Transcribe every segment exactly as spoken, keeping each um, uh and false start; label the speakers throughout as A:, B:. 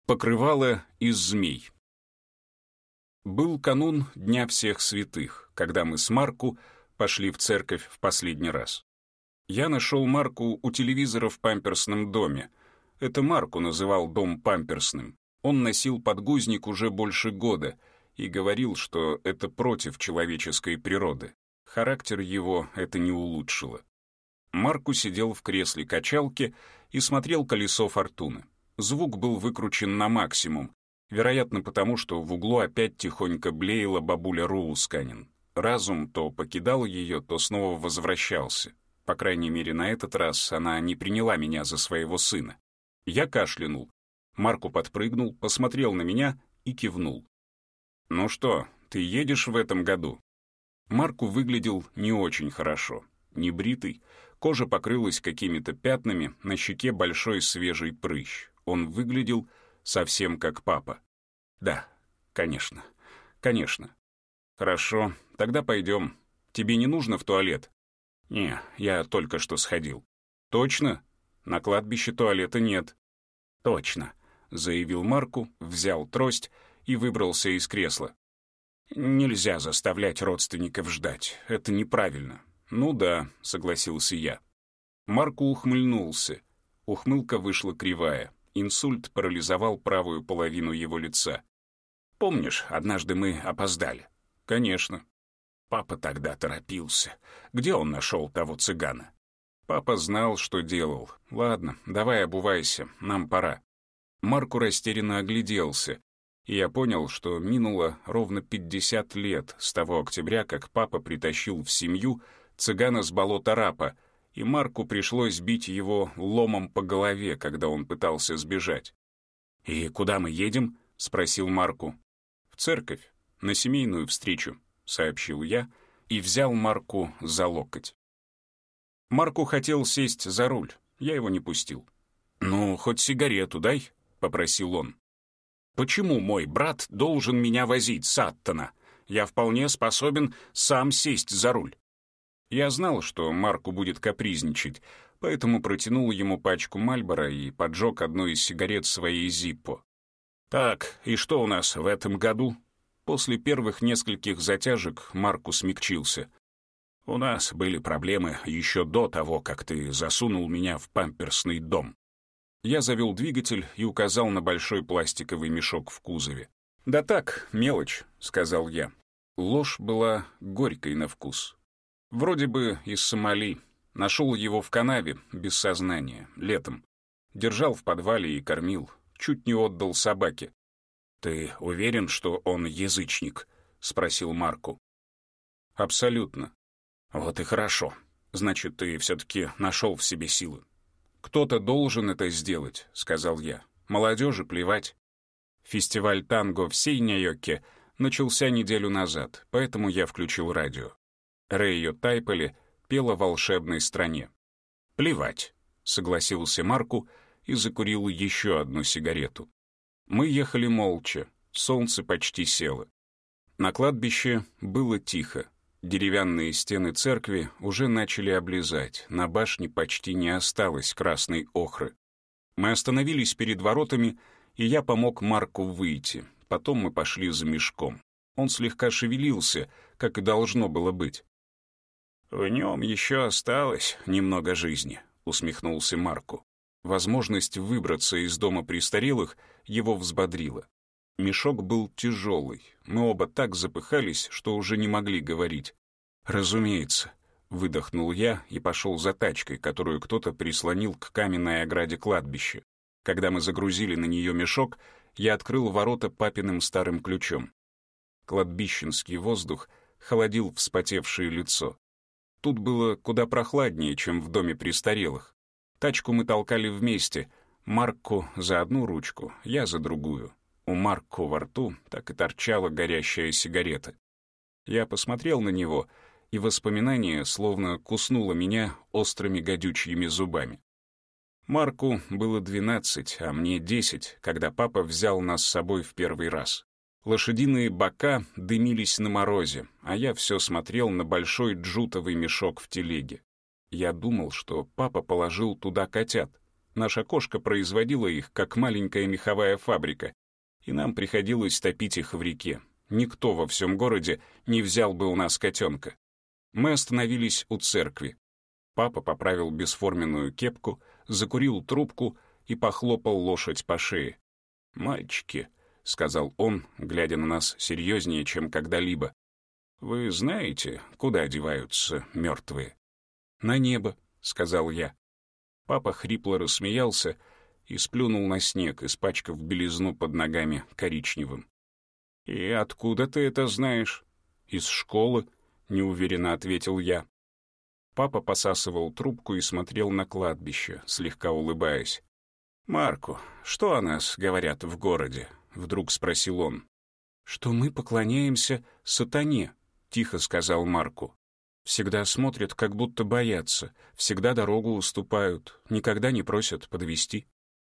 A: Покрывало из змей. Был канун Дня всех святых, когда мы с Марку пошли в церковь в последний раз. Я нашел Марку у телевизора в памперсном доме. Это Марку называл дом памперсным. Он носил подгузник уже больше года и говорил, что это против человеческой природы. Характер его это не улучшило. Марку сидел в кресле качалки и смотрел «Колесо фортуны». Звук был выкручен на максимум, вероятно потому, что в углу опять тихонько блеяла бабуля Роусканин. Разум то покидал ее, то снова возвращался. По крайней мере, на этот раз она не приняла меня за своего сына. Я кашлянул. Марку подпрыгнул, посмотрел на меня и кивнул. «Ну что, ты едешь в этом году?» Марку выглядел не очень хорошо. Небритый, кожа покрылась какими-то пятнами, на щеке большой свежий прыщ. Он выглядел совсем как папа. «Да, конечно, конечно». «Хорошо, тогда пойдем. Тебе не нужно в туалет?» «Не, я только что сходил». «Точно? На кладбище туалета нет». «Точно», — заявил Марку, взял трость и выбрался из кресла. «Нельзя заставлять родственников ждать, это неправильно». «Ну да», — согласился я. Марку ухмыльнулся. Ухмылка вышла кривая. Инсульт парализовал правую половину его лица. «Помнишь, однажды мы опоздали?» «Конечно». Папа тогда торопился. Где он нашел того цыгана? Папа знал, что делал. «Ладно, давай обувайся, нам пора». Марку растерянно огляделся, и я понял, что минуло ровно пятьдесят лет с того октября, как папа притащил в семью цыгана с болота Рапа, и Марку пришлось бить его ломом по голове, когда он пытался сбежать. «И куда мы едем?» — спросил Марку. «В церковь, на семейную встречу», — сообщил я и взял Марку за локоть. Марку хотел сесть за руль, я его не пустил. «Ну, хоть сигарету дай», — попросил он. «Почему мой брат должен меня возить, Саттона? Я вполне способен сам сесть за руль». Я знал, что Марку будет капризничать, поэтому протянул ему пачку Мальборо и поджег одну из сигарет своей Зиппо. «Так, и что у нас в этом году?» После первых нескольких затяжек Марку смягчился. «У нас были проблемы еще до того, как ты засунул меня в памперсный дом». Я завел двигатель и указал на большой пластиковый мешок в кузове. «Да так, мелочь», — сказал я. Ложь была горькой на вкус. Вроде бы из Сомали. Нашел его в канаве, без сознания, летом. Держал в подвале и кормил. Чуть не отдал собаке. «Ты уверен, что он язычник?» — спросил Марку. «Абсолютно». «Вот и хорошо. Значит, ты все-таки нашел в себе силы». «Кто-то должен это сделать», — сказал я. «Молодежи плевать». Фестиваль танго в Сейньойоке начался неделю назад, поэтому я включил радио. Рэйо Тайполи пела в волшебной стране. «Плевать», — согласился Марку и закурил еще одну сигарету. Мы ехали молча, солнце почти село. На кладбище было тихо. Деревянные стены церкви уже начали облезать, на башне почти не осталось красной охры. Мы остановились перед воротами, и я помог Марку выйти. Потом мы пошли за мешком. Он слегка шевелился, как и должно было быть. «В нем еще осталось немного жизни», — усмехнулся Марку. Возможность выбраться из дома престарелых его взбодрила. Мешок был тяжелый. Мы оба так запыхались, что уже не могли говорить. «Разумеется», — выдохнул я и пошел за тачкой, которую кто-то прислонил к каменной ограде кладбища. Когда мы загрузили на нее мешок, я открыл ворота папиным старым ключом. Кладбищенский воздух холодил вспотевшее лицо. Тут было куда прохладнее, чем в доме престарелых. Тачку мы толкали вместе, Марку за одну ручку, я за другую. У Марку во рту так и торчала горящая сигарета. Я посмотрел на него, и воспоминание словно куснуло меня острыми гадючими зубами. Марку было двенадцать, а мне десять, когда папа взял нас с собой в первый раз. Лошадиные бока дымились на морозе, а я все смотрел на большой джутовый мешок в телеге. Я думал, что папа положил туда котят. Наша кошка производила их, как маленькая меховая фабрика, и нам приходилось топить их в реке. Никто во всем городе не взял бы у нас котенка. Мы остановились у церкви. Папа поправил бесформенную кепку, закурил трубку и похлопал лошадь по шее. «Мальчики», — сказал он, глядя на нас серьезнее, чем когда-либо, «вы знаете, куда деваются мертвые?» «На небо», — сказал я. Папа хрипло рассмеялся и сплюнул на снег, испачкав белизну под ногами коричневым. «И откуда ты это знаешь?» «Из школы», — неуверенно ответил я. Папа посасывал трубку и смотрел на кладбище, слегка улыбаясь. «Марку, что о нас говорят в городе?» — вдруг спросил он. «Что мы поклоняемся сатане», — тихо сказал Марку. «Всегда смотрят, как будто боятся, всегда дорогу уступают, никогда не просят подвести».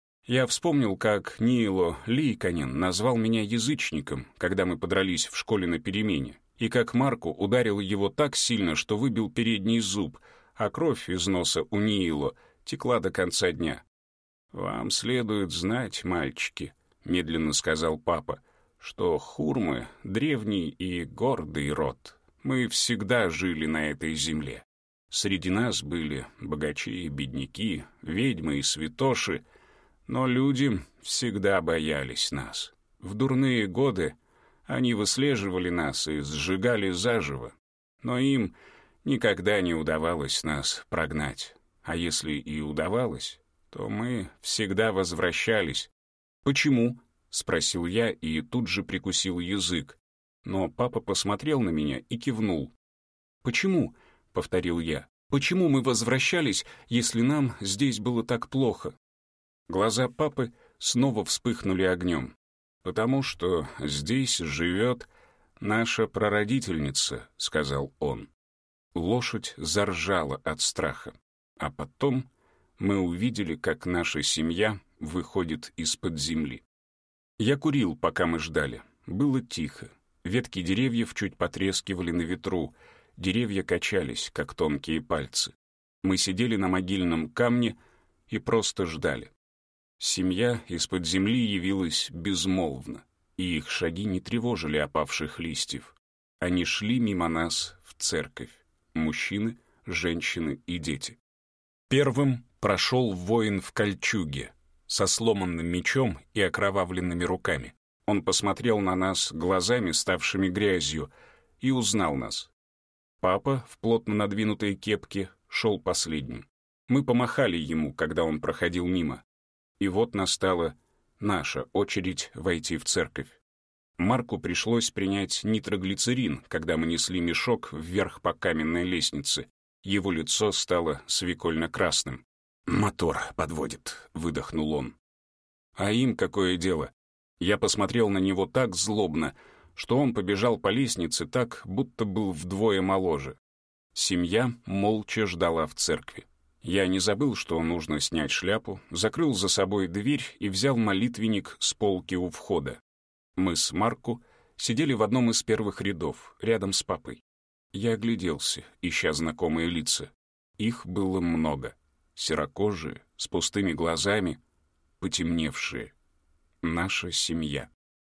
A: Я вспомнил, как Нило Лейканен назвал меня язычником, когда мы подрались в школе на перемене, и как Марку ударил его так сильно, что выбил передний зуб, а кровь из носа у Нило текла до конца дня. «Вам следует знать, мальчики», — медленно сказал папа, «что хурмы — древний и гордый род. Мы всегда жили на этой земле. Среди нас были богачи и бедняки, ведьмы и святоши, но люди всегда боялись нас. В дурные годы они выслеживали нас и сжигали заживо, но им никогда не удавалось нас прогнать. А если и удавалось, то мы всегда возвращались. «Почему?» — спросил я и тут же прикусил язык. Но папа посмотрел на меня и кивнул. «Почему?» — повторил я. «Почему мы возвращались, если нам здесь было так плохо?» Глаза папы снова вспыхнули огнем. «Потому что здесь живет наша прародительница», — сказал он. Лошадь заржала от страха. А потом мы увидели, как наша семья выходит из-под земли. Я курил, пока мы ждали. Было тихо. Ветки деревьев чуть потрескивали на ветру. Деревья качались, как тонкие пальцы. Мы сидели на могильном камне и просто ждали. Семья из-под земли явилась безмолвно, и их шаги не тревожили опавших листьев. Они шли мимо нас в церковь. Мужчины, женщины и дети. Первым прошел воин в кольчуге, со сломанным мечом и окровавленными руками. Он посмотрел на нас глазами, ставшими грязью, и узнал нас. Папа в плотно надвинутой кепке шел последним. Мы помахали ему, когда он проходил мимо. И вот настала наша очередь войти в церковь. Марку пришлось принять нитроглицерин, когда мы несли мешок вверх по каменной лестнице. Его лицо стало свекольно-красным. «Мотор подводит», — выдохнул он. «А им какое дело?» Я посмотрел на него так злобно, что он побежал по лестнице так, будто был вдвое моложе. Семья молча ждала в церкви. Я не забыл, что нужно снять шляпу, закрыл за собой дверь и взял молитвенник с полки у входа. Мы с Марку сидели в одном из первых рядов, рядом с папой. Я огляделся, ища знакомые лица. Их было много. Серокожие, с пустыми глазами, потемневшие. Наша семья.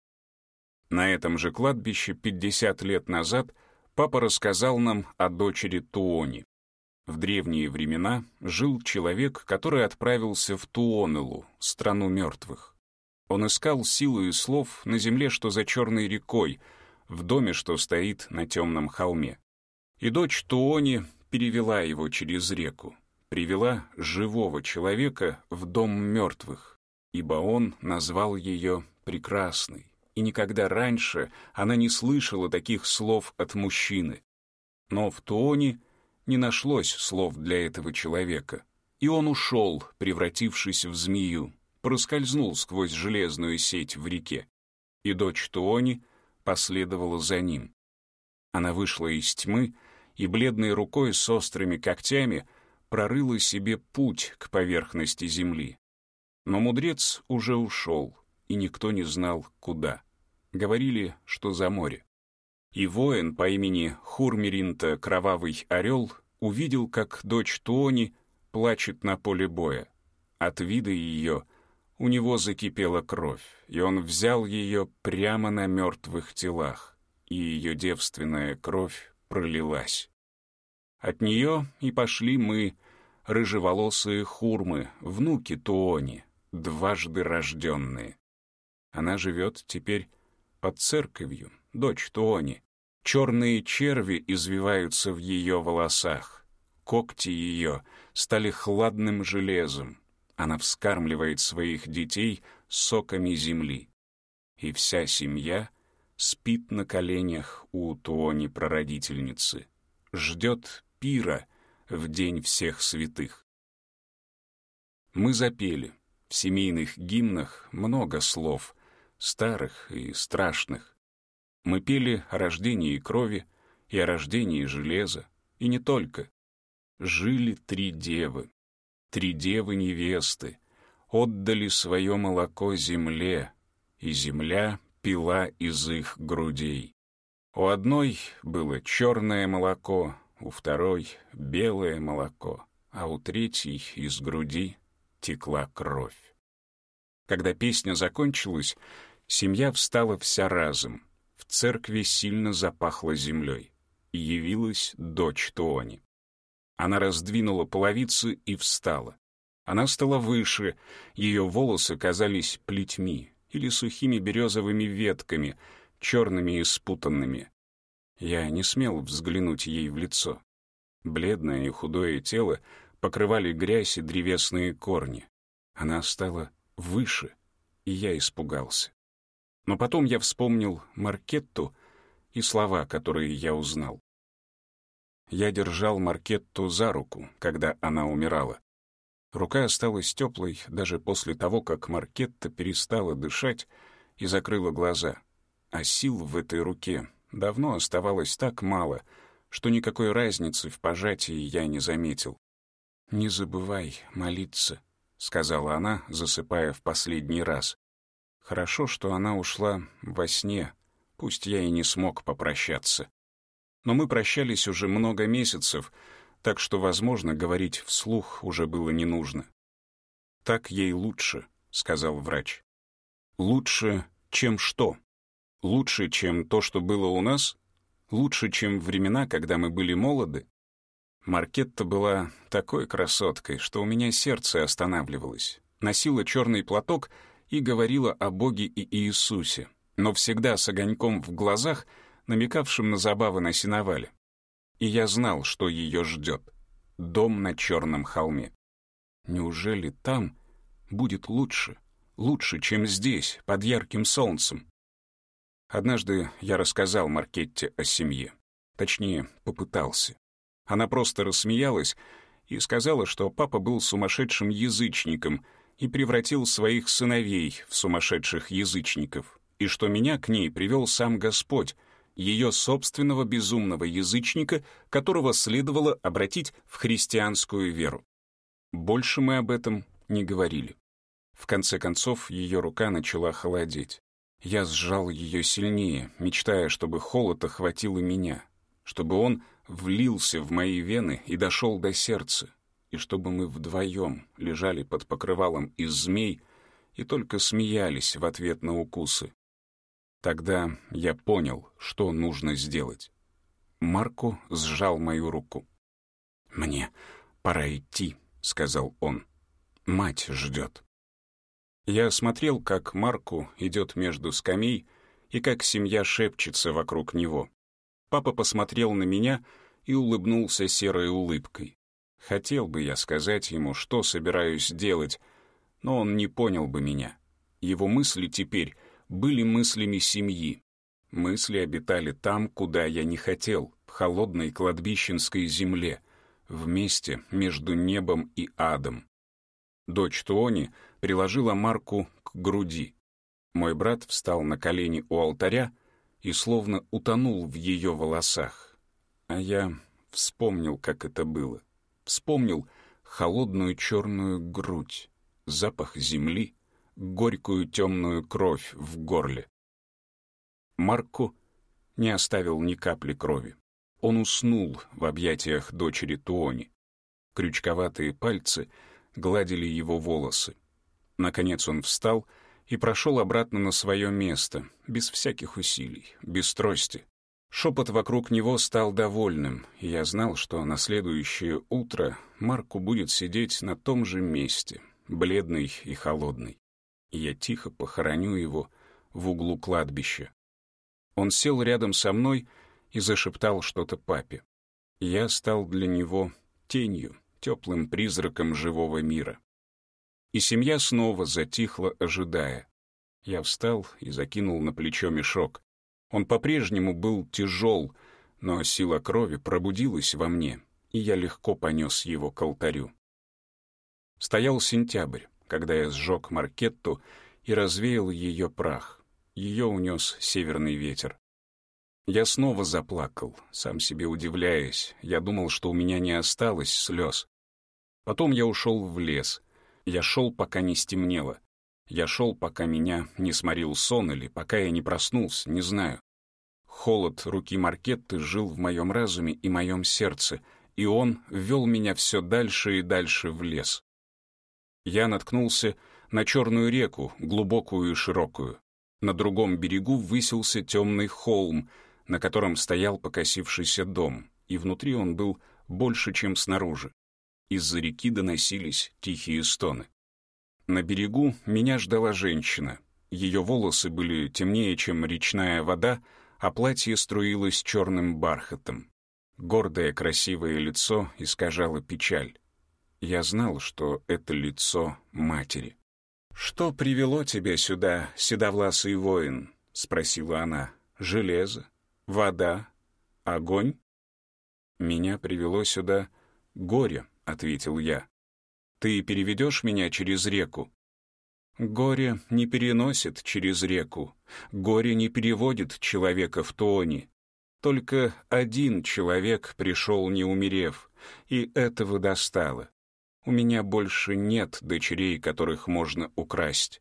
A: На этом же кладбище пятьдесят лет назад папа рассказал нам о дочери Туони. В древние времена жил человек, который отправился в Туонелу, страну мертвых. Он искал силу и слов на земле, что за черной рекой, в доме, что стоит на темном холме. И дочь Туони перевела его через реку, привела живого человека в дом мертвых, ибо он назвал ее прекрасной, и никогда раньше она не слышала таких слов от мужчины. Но в Туони не нашлось слов для этого человека, и он ушел, превратившись в змею, проскользнул сквозь железную сеть в реке, и дочь Туони последовала за ним. Она вышла из тьмы и бледной рукой с острыми когтями прорыла себе путь к поверхности земли. Но мудрец уже ушел, и никто не знал, куда. Говорили, что за море. И воин по имени Хурмеринта Кровавый Орел увидел, как дочь Туони плачет на поле боя. От вида ее у него закипела кровь, и он взял ее прямо на мертвых телах, и ее девственная кровь пролилась. От нее и пошли мы, рыжеволосые хурмы, внуки Туони, дважды рожденные. Она живет теперь под церковью, дочь Туони. Черные черви извиваются в ее волосах. Когти ее стали хладным железом. Она вскармливает своих детей соками земли. И вся семья спит на коленях у Туони-прародительницы, ждет пира в день всех святых. Мы запели. В семейных гимнах много слов, старых и страшных. Мы пели о рождении крови и о рождении железа, и не только. Жили три девы, три девы-невесты, отдали свое молоко земле, и земля пила из их грудей. У одной было черное молоко, у второй — белое молоко, а у третьей из груди текла кровь. Когда песня закончилась, семья встала вся разом. В церкви сильно запахло землей, и явилась дочь Туони. Она раздвинула половицы и встала. Она стала выше, ее волосы казались плетьми или сухими березовыми ветками, черными и спутанными. Я не смел взглянуть ей в лицо. Бледное и худое тело покрывали грязь и древесные корни. Она стала выше, и я испугался. Но потом я вспомнил Маркетту и слова, которые я узнал. Я держал Маркетту за руку, когда она умирала. Рука осталась теплой даже после того, как Маркетта перестала дышать и закрыла глаза. А сил в этой руке давно оставалось так мало, что никакой разницы в пожатии я не заметил. «Не забывай молиться», — сказала она, засыпая в последний раз. Хорошо, что она ушла во сне, пусть я и не смог попрощаться. Но мы прощались уже много месяцев, так что, возможно, говорить вслух уже было не нужно. «Так ей лучше», — сказал врач. «Лучше, чем что? Лучше, чем то, что было у нас? Лучше, чем времена, когда мы были молоды?» Маркетта была такой красоткой, что у меня сердце останавливалось. Носила черный платок и говорила о Боге и Иисусе, но всегда с огоньком в глазах, намекавшим на забавы на сеновале. И я знал, что ее ждет. Дом на черном холме. Неужели там будет лучше? Лучше, чем здесь, под ярким солнцем? Однажды я рассказал Маркетте о семье. Точнее, попытался. Она просто рассмеялась и сказала, что папа был сумасшедшим язычником и превратил своих сыновей в сумасшедших язычников, и что меня к ней привел сам Господь, ее собственного безумного язычника, которого следовало обратить в христианскую веру. Больше мы об этом не говорили. В конце концов, ее рука начала холодеть. Я сжал ее сильнее, мечтая, чтобы холод охватил и меня, чтобы он влился в мои вены и дошел до сердца, и чтобы мы вдвоем лежали под покрывалом из змей и только смеялись в ответ на укусы. Тогда я понял, что нужно сделать. Марко сжал мою руку. «Мне пора идти», — сказал он. «Мать ждет». Я смотрел, как Марко идет между скамей и как семья шепчется вокруг него. Папа посмотрел на меня и улыбнулся серой улыбкой. Хотел бы я сказать ему, что собираюсь делать, но он не понял бы меня. Его мысли теперь были мыслями семьи. Мысли обитали там, куда я не хотел, в холодной кладбищенской земле, в месте между небом и адом. Дочь Туони приложила Марку к груди. Мой брат встал на колени у алтаря и словно утонул в ее волосах. А я вспомнил, как это было. Вспомнил холодную черную грудь, запах земли, горькую темную кровь в горле. Марко не оставил ни капли крови. Он уснул в объятиях дочери Туони. Крючковатые пальцы гладили его волосы. Наконец он встал и прошел обратно на свое место, без всяких усилий, без трости. Шепот вокруг него стал довольным, и я знал, что на следующее утро Марку будет сидеть на том же месте, бледный и холодный. И я тихо похороню его в углу кладбища. Он сел рядом со мной и зашептал что-то папе. Я стал для него тенью, теплым призраком живого мира. И семья снова затихла, ожидая. Я встал и закинул на плечо мешок. Он по-прежнему был тяжел, но сила крови пробудилась во мне, и я легко понес его к алтарю. Стоял сентябрь, когда я сжег Маркетту и развеял ее прах. Ее унес северный ветер. Я снова заплакал, сам себе удивляясь. Я думал, что у меня не осталось слез. Потом я ушел в лес. Я шел, пока не стемнело. Я шел, пока меня не сморил сон или пока я не проснулся, не знаю. Холод руки Маркетты жил в моем разуме и моем сердце, и он вел меня все дальше и дальше в лес. Я наткнулся на черную реку, глубокую и широкую. На другом берегу высился темный холм, на котором стоял покосившийся дом, и внутри он был больше, чем снаружи. Из-за реки доносились тихие стоны. На берегу меня ждала женщина. Ее волосы были темнее, чем речная вода, а платье струилось черным бархатом. Гордое красивое лицо искажало печаль. Я знал, что это лицо матери. «Что привело тебя сюда, седовласый воин?» — спросила она. «Железо? Вода? Огонь?» «Меня привело сюда горе», — ответил я. «Ты переведешь меня через реку?» «Горе не переносит через реку. Горе не переводит человека в Туони. Только один человек пришел, не умерев, и этого достало. У меня больше нет дочерей, которых можно украсть».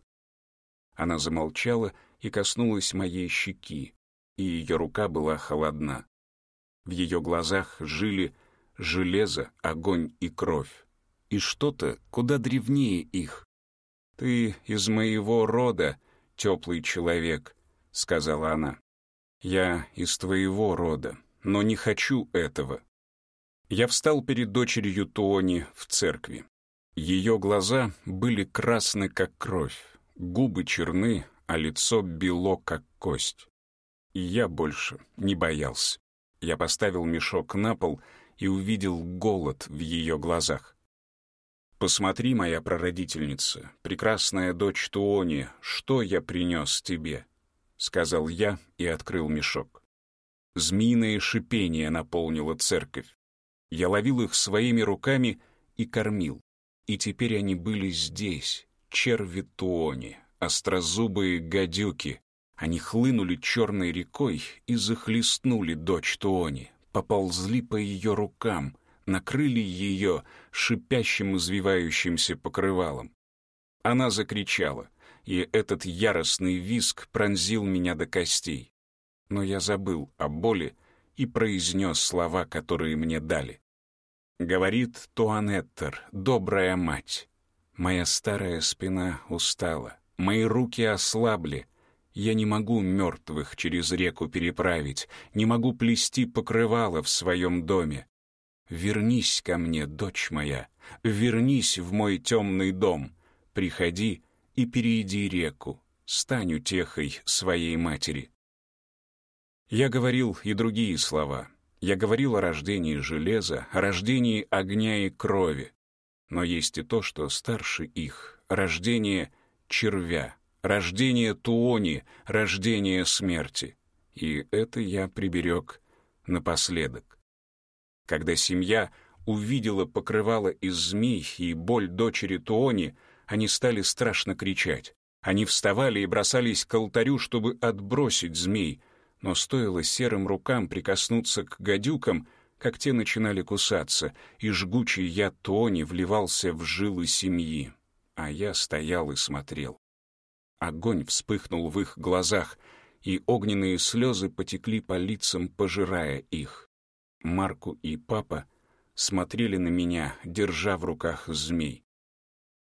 A: Она замолчала и коснулась моей щеки, и ее рука была холодна. В ее глазах жили железо, огонь и кровь, и что-то куда древнее их. «Ты из моего рода, теплый человек», — сказала она. «Я из твоего рода, но не хочу этого». Я встал перед дочерью Туони в церкви. Ее глаза были красны, как кровь, губы черны, а лицо бело, как кость. И я больше не боялся. Я поставил мешок на пол и увидел голод в ее глазах. «Посмотри, моя прародительница, прекрасная дочь Туони, что я принес тебе», — сказал я и открыл мешок. Змеиное шипение наполнило церковь. Я ловил их своими руками и кормил. И теперь они были здесь, черви Туони, острозубые гадюки. Они хлынули черной рекой и захлестнули дочь Туони, поползли по ее рукам, накрыли ее шипящим извивающимся покрывалом. Она закричала, и этот яростный визг пронзил меня до костей. Но я забыл о боли и произнес слова, которые мне дали. Говорит Туанеттер, добрая мать. Моя старая спина устала, мои руки ослабли. Я не могу мертвых через реку переправить, не могу плести покрывало в своем доме. Вернись ко мне, дочь моя, вернись в мой темный дом. Приходи и перейди реку, стань утехой своей матери. Я говорил и другие слова. Я говорил о рождении железа, о рождении огня и крови. Но есть и то, что старше их — рождение червя, рождение Туони, рождение смерти. И это я приберег напоследок. Когда семья увидела покрывало из змей и боль дочери Туони, они стали страшно кричать. Они вставали и бросались к алтарю, чтобы отбросить змей, но стоило серым рукам прикоснуться к гадюкам, как те начинали кусаться, и жгучий яд Туони вливался в жилы семьи. А я стоял и смотрел. Огонь вспыхнул в их глазах, и огненные слезы потекли по лицам, пожирая их. Марку и папа смотрели на меня, держа в руках змей.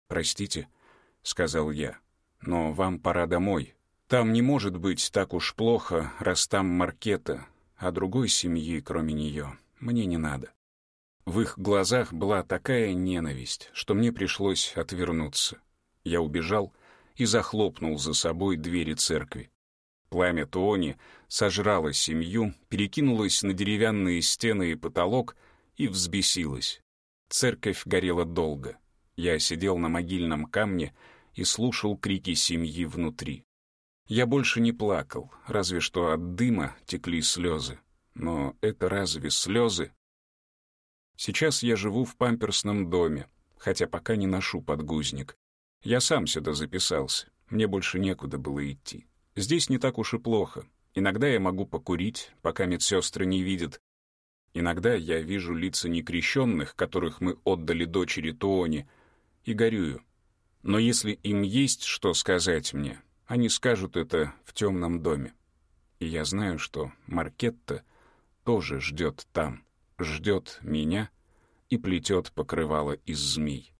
A: «Простите», — сказал я, — «но вам пора домой. Там не может быть так уж плохо, раз там Маркета, а другой семьи, кроме нее, мне не надо». В их глазах была такая ненависть, что мне пришлось отвернуться. Я убежал и захлопнул за собой двери церкви. Пламя Тоони сожрало семью, перекинулось на деревянные стены и потолок и взбесилось. Церковь горела долго. Я сидел на могильном камне и слушал крики семьи внутри. Я больше не плакал, разве что от дыма текли слезы. Но это разве слезы? Сейчас я живу в памперсном доме, хотя пока не ношу подгузник. Я сам сюда записался, мне больше некуда было идти. Здесь не так уж и плохо. Иногда я могу покурить, пока медсестры не видят. Иногда я вижу лица некрещенных, которых мы отдали дочери Тоони, и горюю. Но если им есть что сказать мне, они скажут это в темном доме. И я знаю, что Маркетта тоже ждет там, ждет меня и плетет покрывало из змей.